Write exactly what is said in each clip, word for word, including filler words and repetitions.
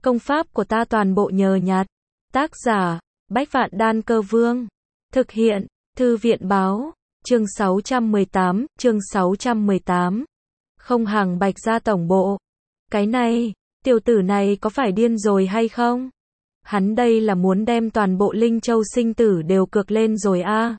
Công pháp của ta toàn bộ nhờ nhặt. Tác giả, Bách Vạn Đan Cơ Vương. Thực hiện, Thư viện Báo. Chương sáu trăm mười tám, chương sáu trăm mười tám. Không hàng Bạch gia tổng bộ. Cái này, tiểu tử này có phải điên rồi hay không? Hắn đây là muốn đem toàn bộ Linh Châu sinh tử đều cược lên rồi a. À.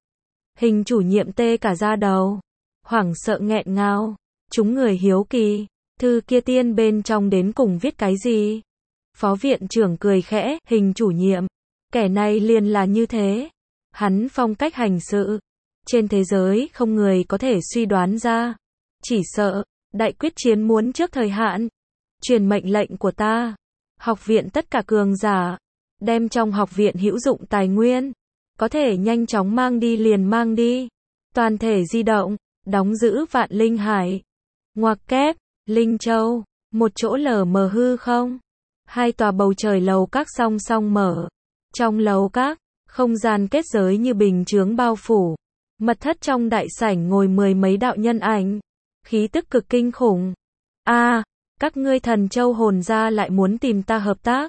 Hình chủ nhiệm tê cả da đầu, hoảng sợ nghẹn ngào. Chúng người hiếu kỳ, thư kia tiên bên trong đến cùng viết cái gì? Phó viện trưởng cười khẽ, hình chủ nhiệm, kẻ này liền là như thế. Hắn phong cách hành sự, trên thế giới không người có thể suy đoán ra. Chỉ sợ, đại quyết chiến muốn trước thời hạn. Truyền mệnh lệnh của ta, học viện tất cả cường giả, đem trong học viện hữu dụng tài nguyên, có thể nhanh chóng mang đi liền mang đi. Toàn thể di động, đóng giữ Vạn Linh Hải. Ngoặc kép, Linh Châu, một chỗ lở mờ hư không. Hai tòa bầu trời lầu các song song mở. Trong lầu các, không gian kết giới như bình chướng bao phủ. Mật thất trong đại sảnh ngồi mười mấy đạo nhân ảnh. Khí tức cực kinh khủng. A, à, các ngươi Thần Châu hồn gia lại muốn tìm ta hợp tác.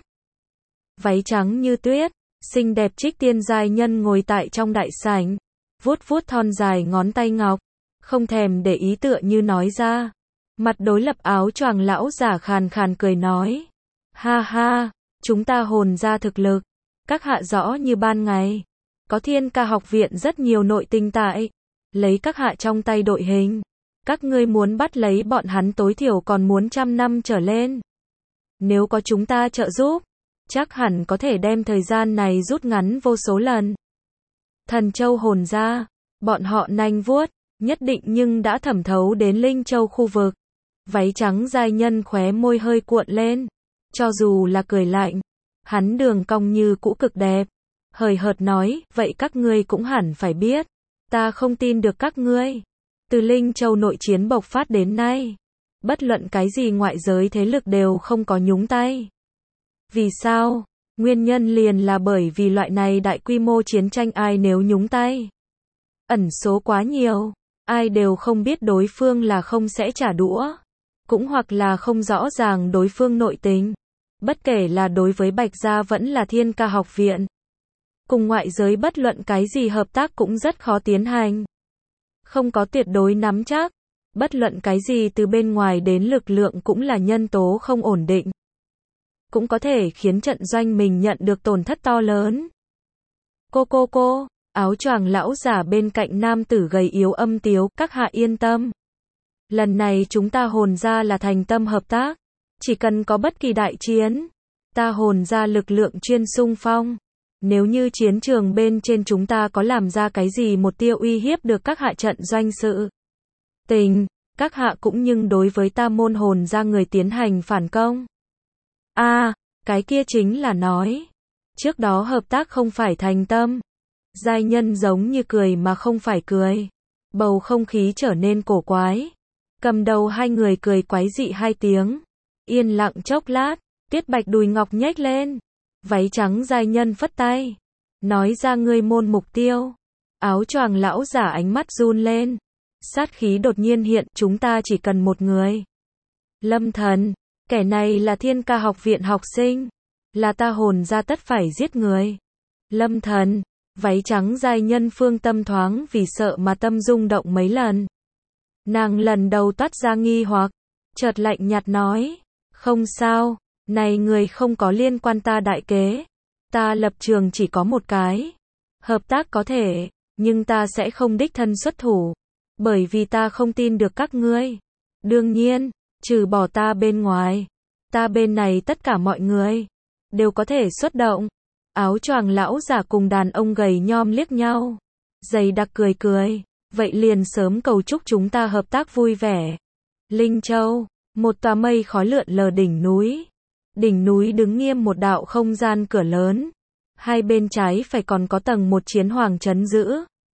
Váy trắng như tuyết, xinh đẹp trích tiên giai nhân ngồi tại trong đại sảnh, vuốt vuốt thon dài ngón tay ngọc, không thèm để ý tựa như nói ra. Mặt đối lập áo choàng lão giả khàn khàn cười nói. Ha ha, chúng ta hồn gia thực lực, các hạ rõ như ban ngày. Có Thiên Ca học viện rất nhiều nội tinh tại, lấy các hạ trong tay đội hình. Các ngươi muốn bắt lấy bọn hắn tối thiểu còn muốn trăm năm trở lên. Nếu có chúng ta trợ giúp, chắc hẳn có thể đem thời gian này rút ngắn vô số lần. Thần Châu hồn gia, bọn họ nanh vuốt, nhất định nhưng đã thẩm thấu đến Linh Châu khu vực. Váy trắng giai nhân khóe môi hơi cuộn lên, cho dù là cười lạnh, hắn đường cong như cũ cực đẹp. Hời hợt nói, vậy các ngươi cũng hẳn phải biết, ta không tin được các ngươi. Từ Linh Châu nội chiến bộc phát đến nay, bất luận cái gì ngoại giới thế lực đều không có nhúng tay. Vì sao? Nguyên nhân liền là bởi vì loại này đại quy mô chiến tranh ai nếu nhúng tay. Ẩn số quá nhiều, ai đều không biết đối phương là không sẽ trả đũa, cũng hoặc là không rõ ràng đối phương nội tình. Bất kể là đối với Bạch gia vẫn là Thiên Ca học viện. Cùng ngoại giới bất luận cái gì hợp tác cũng rất khó tiến hành. Không có tuyệt đối nắm chắc, bất luận cái gì từ bên ngoài đến lực lượng cũng là nhân tố không ổn định. Cũng có thể khiến trận doanh mình nhận được tổn thất to lớn. Cô cô cô, áo choàng lão giả bên cạnh nam tử gầy yếu âm tiếu, các hạ yên tâm. Lần này chúng ta hồn gia là thành tâm hợp tác, chỉ cần có bất kỳ đại chiến, ta hồn gia lực lượng chuyên xung phong. Nếu như chiến trường bên trên chúng ta có làm ra cái gì một tia uy hiếp được các hạ trận doanh sự tình, các hạ cũng nhưng đối với ta môn hồn gia người tiến hành phản công. A, à, cái kia chính là nói, trước đó hợp tác không phải thành tâm. Giai nhân giống như cười mà không phải cười. Bầu không khí trở nên cổ quái. Cầm đầu hai người cười quái dị hai tiếng. Yên lặng chốc lát, Tuyết Bạch đùi ngọc nhếch lên. Váy trắng giai nhân phất tay, nói ra ngươi môn mục tiêu. Áo choàng lão giả ánh mắt run lên. Sát khí đột nhiên hiện, chúng ta chỉ cần một người. Lâm Thần, kẻ này là Thiên Ca học viện học sinh, là ta hồn gia tất phải giết người. Lâm Thần, váy trắng giai nhân phương tâm thoáng vì sợ mà tâm rung động mấy lần. Nàng lần đầu toát ra nghi hoặc, chợt lạnh nhạt nói, không sao, này người không có liên quan ta đại kế. Ta lập trường chỉ có một cái. Hợp tác có thể, nhưng ta sẽ không đích thân xuất thủ, bởi vì ta không tin được các ngươi. Đương nhiên, trừ bỏ ta bên ngoài, ta bên này tất cả mọi người đều có thể xuất động. Áo choàng lão giả cùng đàn ông gầy nhom liếc nhau, dày đặc cười cười, vậy liền sớm cầu chúc chúng ta hợp tác vui vẻ. Linh Châu, một tòa mây khói lượn lờ đỉnh núi. Đỉnh núi đứng nghiêm một đạo không gian cửa lớn, hai bên trái phải còn có tầng một chiến hoàng trấn giữ,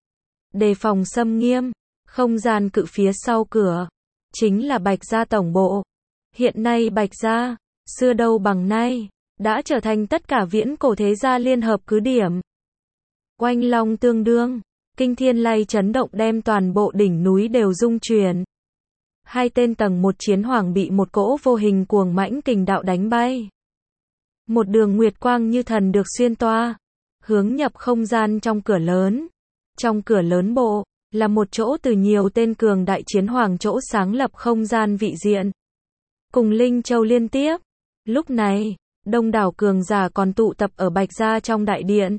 đề phòng xâm nghiêm. Không gian cự phía sau cửa chính là Bạch gia tổng bộ. Hiện nay Bạch gia, xưa đâu bằng nay, đã trở thành tất cả viễn cổ thế gia liên hợp cứ điểm. Oanh long tương đương, kinh thiên lay chấn động đem toàn bộ đỉnh núi đều rung chuyển. Hai tên tầng một chiến hoàng bị một cỗ vô hình cuồng mãnh kình đạo đánh bay. Một đường nguyệt quang như thần được xuyên toa, hướng nhập không gian trong cửa lớn. Trong cửa lớn bộ, là một chỗ từ nhiều tên cường đại chiến hoàng chỗ sáng lập không gian vị diện. Cùng Linh Châu liên tiếp. Lúc này, đông đảo cường giả còn tụ tập ở Bạch Gia trong đại điện.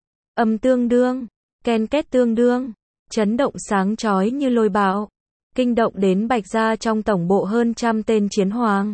Âm tương đương, ken két tương đương, chấn động sáng chói như lôi bạo, kinh động đến Bạch Gia trong tổng bộ hơn trăm tên chiến hoàng.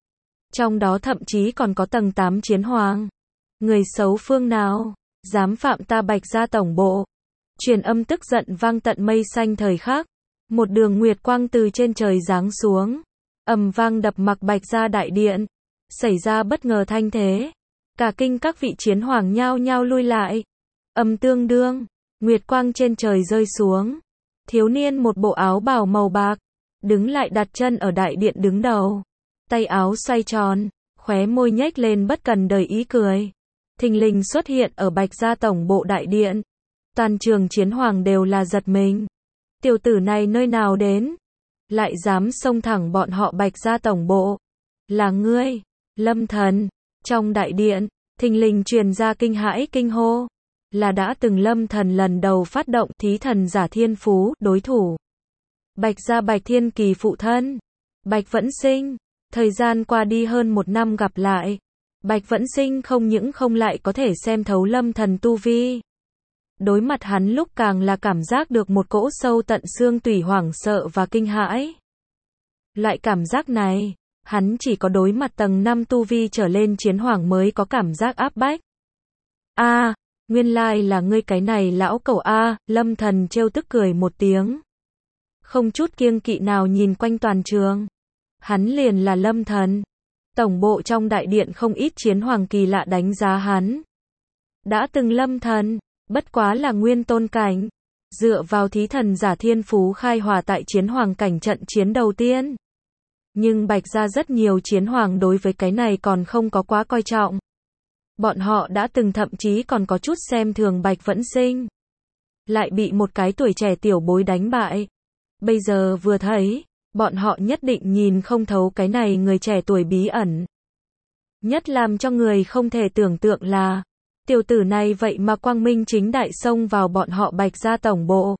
Trong đó thậm chí còn có tầng tám chiến hoàng. Người xấu phương nào, dám phạm ta Bạch Gia tổng bộ. Truyền âm tức giận vang tận mây xanh thời khắc. Một đường nguyệt quang từ trên trời giáng xuống. Ầm vang đập mặc Bạch Gia đại điện. Xảy ra bất ngờ thanh thế. Cả kinh các vị chiến hoàng nhao nhao lui lại. Âm tương đương, nguyệt quang trên trời rơi xuống. Thiếu niên một bộ áo bào màu bạc, đứng lại đặt chân ở đại điện đứng đầu. Tay áo xoay tròn, khóe môi nhếch lên bất cần đời ý cười. Thình lình xuất hiện ở Bạch Gia tổng bộ đại điện. Toàn trường chiến hoàng đều là giật mình. Tiểu tử này nơi nào đến? Lại dám xông thẳng bọn họ Bạch Gia tổng bộ. Là ngươi, Lâm Thần. Trong đại điện, thình lình truyền ra kinh hãi kinh hô. Là đã từng Lâm Thần lần đầu phát động thí thần giả thiên phú, đối thủ. Bạch Gia Bạch Thiên Kỳ phụ thân. Bạch Vẫn Sinh. Thời gian qua đi hơn một năm gặp lại. Bạch Vẫn Sinh không những không lại có thể xem thấu Lâm Thần tu vi. Đối mặt hắn lúc càng là cảm giác được một cỗ sâu tận xương tủy hoảng sợ và kinh hãi. Loại cảm giác này, hắn chỉ có đối mặt tầng năm tu vi trở lên chiến hoàng mới có cảm giác áp bách. A, à, nguyên lai là ngươi cái này lão cẩu a, à, Lâm Thần trêu tức cười một tiếng. Không chút kiêng kỵ nào nhìn quanh toàn trường. Hắn liền là Lâm Thần. Tổng bộ trong đại điện không ít chiến hoàng kỳ lạ đánh giá hắn. Đã từng Lâm Thần, bất quá là nguyên tôn cảnh. Dựa vào thí thần giả thiên phú khai hòa tại chiến hoàng cảnh trận chiến đầu tiên. Nhưng Bạch Gia rất nhiều chiến hoàng đối với cái này còn không có quá coi trọng. Bọn họ đã từng thậm chí còn có chút xem thường Bạch Vẫn Sinh. Lại bị một cái tuổi trẻ tiểu bối đánh bại. Bây giờ vừa thấy, bọn họ nhất định nhìn không thấu cái này người trẻ tuổi bí ẩn. Nhất làm cho người không thể tưởng tượng là, tiểu tử này vậy mà quang minh chính đại xông vào bọn họ Bạch Gia tổng bộ.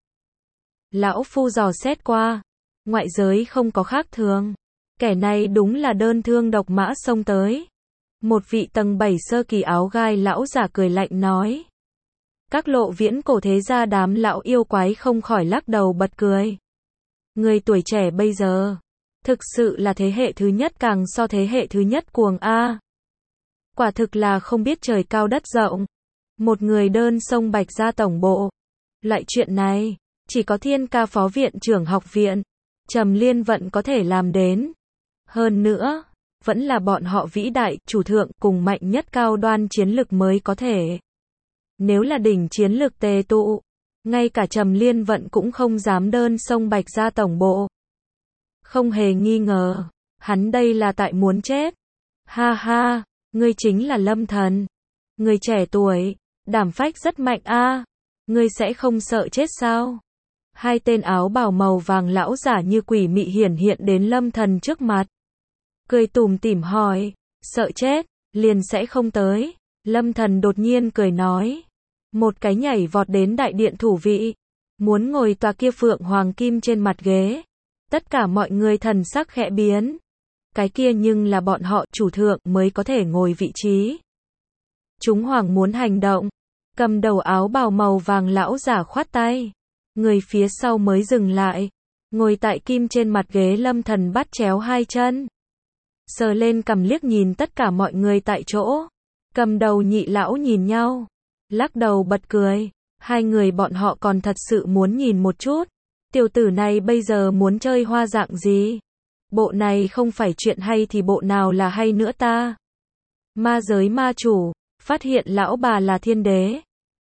Lão phu dò xét qua, ngoại giới không có khác thường. Kẻ này đúng là đơn thương độc mã xông tới. Một vị tầng bảy sơ kỳ áo gai lão giả cười lạnh nói. Các lộ viễn cổ thế gia đám lão yêu quái không khỏi lắc đầu bật cười. Người tuổi trẻ bây giờ, thực sự là thế hệ thứ nhất càng so thế hệ thứ nhất cuồng a. Quả thực là không biết trời cao đất rộng. Một người đơn xông Bạch Gia tổng bộ. Loại chuyện này, chỉ có Thiên Ca phó viện trưởng học viện, Trầm Liên Vận có thể làm đến. Hơn nữa, vẫn là bọn họ vĩ đại, chủ thượng cùng mạnh nhất cao đoan chiến lực mới có thể. Nếu là đỉnh chiến lực tề tụ, ngay cả Trầm Liên Vận cũng không dám đơn xông Bạch Gia tổng bộ. Không hề nghi ngờ, hắn đây là tại muốn chết. Ha ha, ngươi chính là Lâm Thần. Người trẻ tuổi, đảm phách rất mạnh a. Ngươi sẽ không sợ chết sao? Hai tên áo bào màu vàng lão giả như quỷ mị hiển hiện đến Lâm Thần trước mặt. Cười tủm tỉm hỏi, sợ chết, liền sẽ không tới. Lâm Thần đột nhiên cười nói. Một cái nhảy vọt đến đại điện thủ vị. Muốn ngồi tòa kia phượng hoàng kim trên mặt ghế. Tất cả mọi người thần sắc khẽ biến. Cái kia nhưng là bọn họ chủ thượng mới có thể ngồi vị trí. Chúng hoàng muốn hành động. Cầm đầu áo bào màu vàng lão giả khoát tay. Người phía sau mới dừng lại. Ngồi tại kim trên mặt ghế Lâm Thần bắt chéo hai chân. Sờ lên cầm liếc nhìn tất cả mọi người tại chỗ. Cầm đầu nhị lão nhìn nhau. Lắc đầu bật cười. Hai người bọn họ còn thật sự muốn nhìn một chút. Tiểu tử này bây giờ muốn chơi hoa dạng gì? Bộ này không phải chuyện hay thì bộ nào là hay nữa ta? Ma giới ma chủ, phát hiện lão bà là thiên đế.